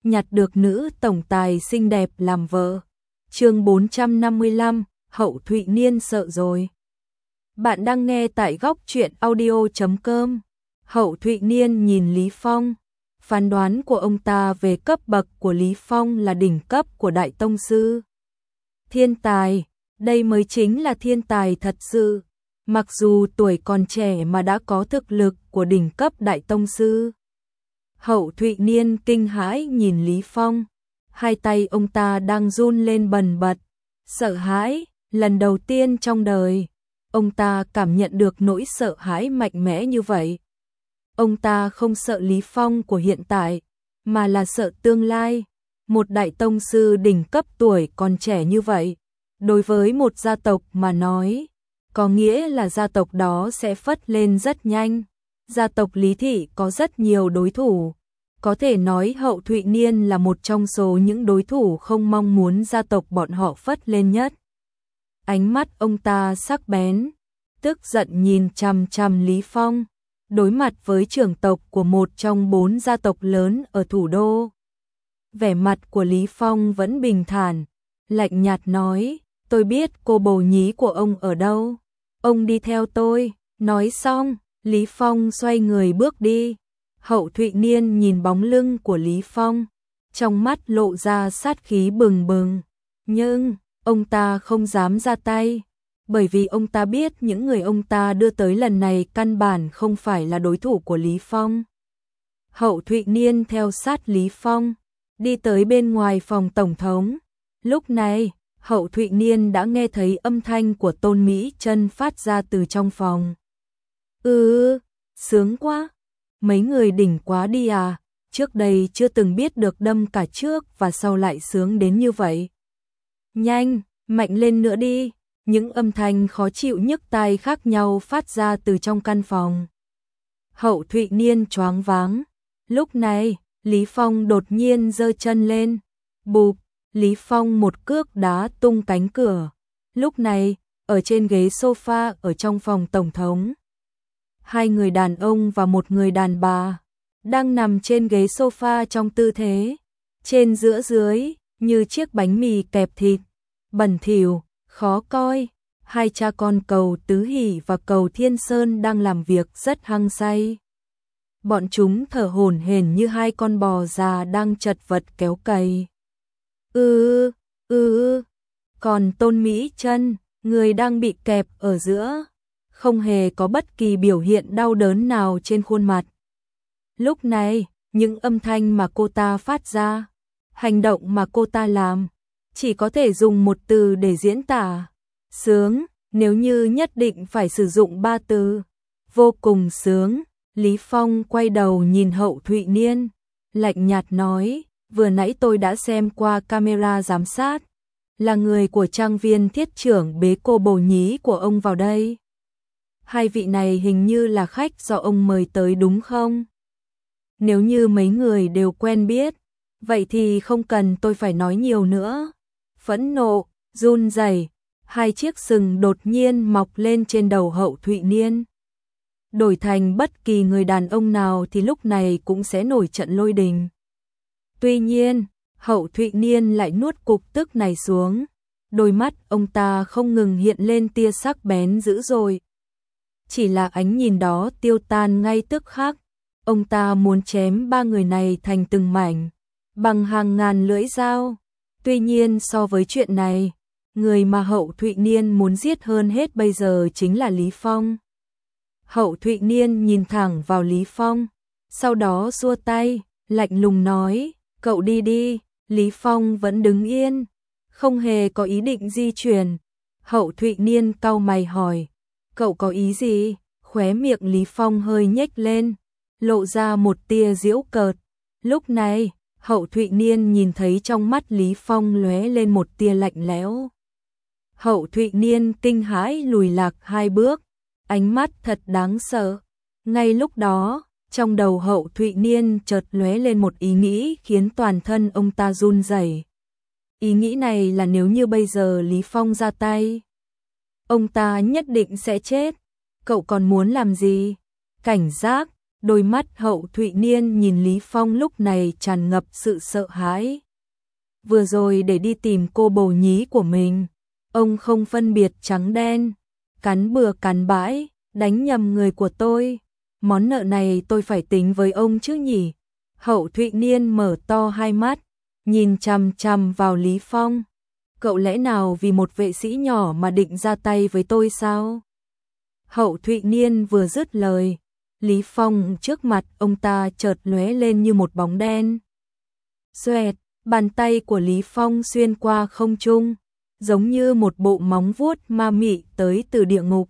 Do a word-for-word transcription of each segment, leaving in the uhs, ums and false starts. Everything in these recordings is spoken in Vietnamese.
nhặt được nữ tổng tài xinh đẹp làm vợ. Chương bốn trăm năm mươi lăm, Hậu Thụy Niên sợ rồi. Bạn đang nghe tại góc truyện audio chấm com. Hậu Thụy Niên nhìn Lý Phong. Phán đoán của ông ta về cấp bậc của Lý Phong là đỉnh cấp của Đại Tông Sư. Thiên tài, đây mới chính là thiên tài thật sự. Mặc dù tuổi còn trẻ mà đã có thực lực của đỉnh cấp Đại Tông Sư. Hậu Thụy Niên kinh hãi nhìn Lý Phong. Hai tay ông ta đang run lên bần bật. Sợ hãi, lần đầu tiên trong đời. Ông ta cảm nhận được nỗi sợ hãi mạnh mẽ như vậy. Ông ta không sợ Lý Phong của hiện tại, mà là sợ tương lai. Một Đại Tông Sư đỉnh cấp tuổi còn trẻ như vậy. Đối với một gia tộc mà nói, có nghĩa là gia tộc đó sẽ phất lên rất nhanh. Gia tộc Lý Thị có rất nhiều đối thủ. Có thể nói Hậu Thụy Niên là một trong số những đối thủ không mong muốn gia tộc bọn họ phất lên nhất. Ánh mắt ông ta sắc bén, tức giận nhìn chằm chằm Lý Phong, đối mặt với trưởng tộc của một trong bốn gia tộc lớn ở thủ đô. Vẻ mặt của Lý Phong vẫn bình thản, lạnh nhạt nói, tôi biết cô bầu nhí của ông ở đâu, ông đi theo tôi. Nói xong, Lý Phong xoay người bước đi. Hậu Thụy Niên nhìn bóng lưng của Lý Phong, trong mắt lộ ra sát khí bừng bừng, nhưng ông ta không dám ra tay, bởi vì ông ta biết những người ông ta đưa tới lần này căn bản không phải là đối thủ của Lý Phong. Hậu Thụy Niên theo sát Lý Phong, đi tới bên ngoài phòng tổng thống. Lúc này, Hậu Thụy Niên đã nghe thấy âm thanh của Tôn Mỹ Chân phát ra từ trong phòng. Ừ, sướng quá. Mấy người đỉnh quá đi à, trước đây chưa từng biết được đâm cả trước và sau lại sướng đến như vậy. Nhanh, mạnh lên nữa đi. Những âm thanh khó chịu nhức tai khác nhau phát ra từ trong căn phòng. Hậu Thụy Niên choáng váng. Lúc này, Lý Phong đột nhiên giơ chân lên. Bụp, Lý Phong một cước đá tung cánh cửa. Lúc này, ở trên ghế sofa ở trong phòng tổng thống, hai người đàn ông và một người đàn bà đang nằm trên ghế sofa trong tư thế trên giữa dưới như chiếc bánh mì kẹp thịt, bẩn thỉu, khó coi. Hai cha con Cầu Tứ Hỷ và Cầu Thiên Sơn đang làm việc rất hăng say. Bọn chúng thở hổn hển như hai con bò già đang chật vật kéo cày. Ừ, ừ, còn Tôn Mỹ Chân, người đang bị kẹp ở giữa, không hề có bất kỳ biểu hiện đau đớn nào trên khuôn mặt. Lúc này, những âm thanh mà cô ta phát ra, hành động mà cô ta làm, chỉ có thể dùng một từ để diễn tả. Sướng, nếu như nhất định phải sử dụng ba từ. Vô cùng sướng. Lý Phong quay đầu nhìn Hậu Thụy Niên, lạnh nhạt nói, vừa nãy tôi đã xem qua camera giám sát, là người của trang viên thiết trưởng bế cô bầu nhí của ông vào đây. Hai vị này hình như là khách do ông mời tới đúng không? Nếu như mấy người đều quen biết, vậy thì không cần tôi phải nói nhiều nữa. Phẫn nộ, run rẩy, hai chiếc sừng đột nhiên mọc lên trên đầu Hậu Thụy Niên. Đổi thành bất kỳ người đàn ông nào thì lúc này cũng sẽ nổi trận lôi đình. Tuy nhiên, Hậu Thụy Niên lại nuốt cục tức này xuống. Đôi mắt ông ta không ngừng hiện lên tia sắc bén dữ dội. Chỉ là ánh nhìn đó tiêu tan ngay tức khắc. Ông ta muốn chém ba người này thành từng mảnh, bằng hàng ngàn lưỡi dao. Tuy nhiên so với chuyện này, người mà Hậu Thụy Niên muốn giết hơn hết bây giờ chính là Lý Phong. Hậu Thụy Niên nhìn thẳng vào Lý Phong, sau đó xua tay, lạnh lùng nói, cậu đi đi. Lý Phong vẫn đứng yên, không hề có ý định di chuyển. Hậu Thụy Niên cau mày hỏi, cậu có ý gì? Khóe miệng Lý Phong hơi nhếch lên, lộ ra một tia giễu cợt. Lúc này, Hậu Thụy Niên nhìn thấy trong mắt Lý Phong lóe lên một tia lạnh lẽo. Hậu Thụy Niên kinh hãi lùi lạc hai bước, ánh mắt thật đáng sợ. Ngay lúc đó, trong đầu Hậu Thụy Niên chợt lóe lên một ý nghĩ khiến toàn thân ông ta run rẩy. Ý nghĩ này là nếu như bây giờ Lý Phong ra tay, ông ta nhất định sẽ chết. Cậu còn muốn làm gì? Cảnh giác, Đôi mắt Hậu Thụy Niên nhìn Lý Phong lúc này tràn ngập sự sợ hãi. Vừa rồi để đi tìm cô bầu nhí của mình, ông không phân biệt trắng đen, cắn bừa cắn bãi, đánh nhầm người của tôi. Món nợ này tôi phải tính với ông chứ nhỉ? Hậu Thụy Niên mở to hai mắt, nhìn chằm chằm vào Lý Phong. Cậu lẽ nào vì một vệ sĩ nhỏ mà định ra tay với tôi sao? Hậu Thụy Niên vừa dứt lời, Lý Phong trước mặt ông ta chợt lóe lên như một bóng đen. Xoẹt, bàn tay của Lý Phong xuyên qua không trung, giống như một bộ móng vuốt ma mị tới từ địa ngục.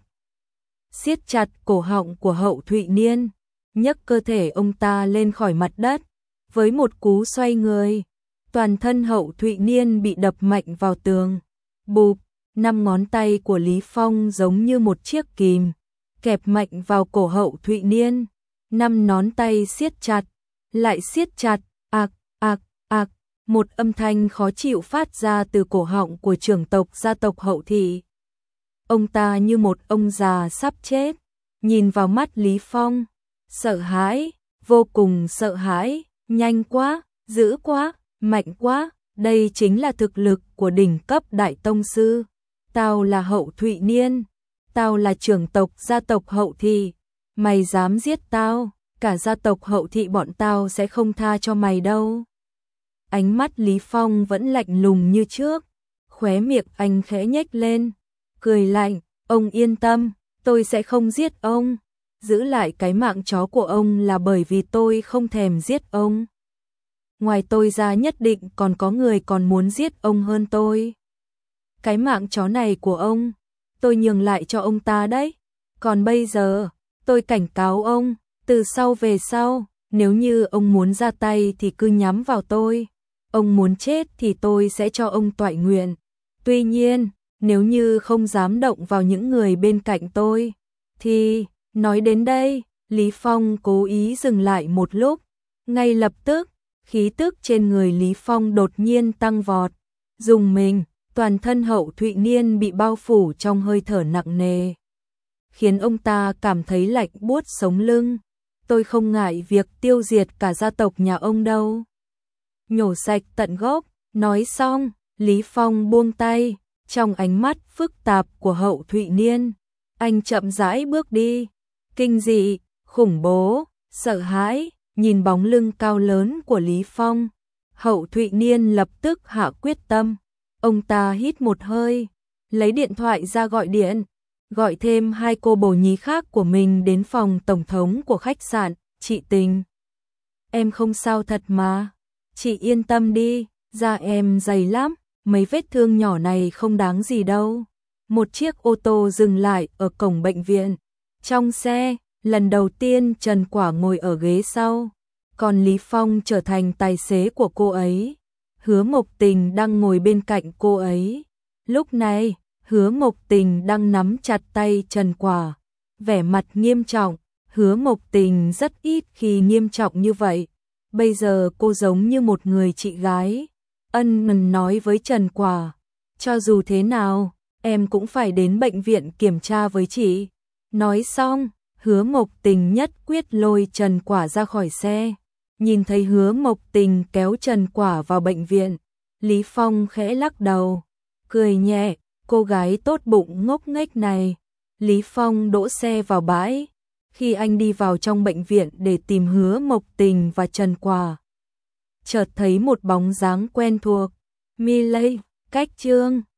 Siết chặt cổ họng của Hậu Thụy Niên, nhấc cơ thể ông ta lên khỏi mặt đất. Với một cú xoay người, toàn thân Hậu Thụy Niên bị đập mạnh vào tường. Bụp, năm ngón tay của Lý Phong giống như một chiếc kìm, kẹp mạnh vào cổ Hậu Thụy Niên. Năm ngón tay siết chặt, lại siết chặt, ạc, ạc, ạc. Một âm thanh khó chịu phát ra từ cổ họng của trưởng tộc gia tộc Hậu Thị. Ông ta như một ông già sắp chết, nhìn vào mắt Lý Phong, sợ hãi, vô cùng sợ hãi, nhanh quá, dữ quá, mạnh quá, đây chính là thực lực của đỉnh cấp đại tông sư. Tao là Hậu Thụy Niên, tao là trưởng tộc gia tộc Hậu Thị, mày dám giết tao, cả gia tộc Hậu Thị bọn tao sẽ không tha cho mày đâu. Ánh mắt Lý Phong vẫn lạnh lùng như trước, khóe miệng anh khẽ nhếch lên, cười lạnh, ông yên tâm, tôi sẽ không giết ông, giữ lại cái mạng chó của ông là bởi vì tôi không thèm giết ông. Ngoài tôi ra nhất định còn có người còn muốn giết ông hơn tôi. Cái mạng chó này của ông, tôi nhường lại cho ông ta đấy. Còn bây giờ, tôi cảnh cáo ông, từ sau về sau, nếu như ông muốn ra tay thì cứ nhắm vào tôi. Ông muốn chết thì tôi sẽ cho ông toại nguyện. Tuy nhiên, nếu như không dám động vào những người bên cạnh tôi, thì, nói đến đây, Lý Phong cố ý dừng lại một lúc. Ngay lập tức, khí tức trên người Lý Phong đột nhiên tăng vọt. Dùng mình, toàn thân Hậu Thụy Niên bị bao phủ trong hơi thở nặng nề, khiến ông ta cảm thấy lạnh buốt sống lưng. Tôi không ngại việc tiêu diệt cả gia tộc nhà ông đâu. Nhổ sạch tận gốc, nói xong, Lý Phong buông tay, trong ánh mắt phức tạp của Hậu Thụy Niên, anh chậm rãi bước đi, kinh dị, khủng bố, sợ hãi, nhìn bóng lưng cao lớn của Lý Phong, Hậu Thụy Niên lập tức hạ quyết tâm. Ông ta hít một hơi, lấy điện thoại ra gọi điện, gọi thêm hai cô bồ nhí khác của mình đến phòng tổng thống của khách sạn. Chị Tình, em không sao thật mà, chị yên tâm đi, da em dày lắm, mấy vết thương nhỏ này không đáng gì đâu. Một chiếc ô tô dừng lại ở cổng bệnh viện. Trong xe, lần đầu tiên Trần Quả ngồi ở ghế sau, còn Lý Phong trở thành tài xế của cô ấy. Hứa Mộc Tình đang ngồi bên cạnh cô ấy. Lúc này, Hứa Mộc Tình đang nắm chặt tay Trần Quả, vẻ mặt nghiêm trọng. Hứa Mộc Tình rất ít khi nghiêm trọng như vậy. Bây giờ cô giống như một người chị gái. Ân Ngân nói với Trần Quả, cho dù thế nào, em cũng phải đến bệnh viện kiểm tra với chị. Nói xong, Hứa Mộc Tình nhất quyết lôi Trần Quả ra khỏi xe. Nhìn thấy Hứa Mộc Tình kéo Trần Quả vào bệnh viện, Lý Phong khẽ lắc đầu, cười nhẹ, cô gái tốt bụng ngốc nghếch này. Lý Phong đỗ xe vào bãi. Khi anh đi vào trong bệnh viện để tìm Hứa Mộc Tình và Trần Quả, chợt thấy một bóng dáng quen thuộc. Mi Lây, Cách Trương.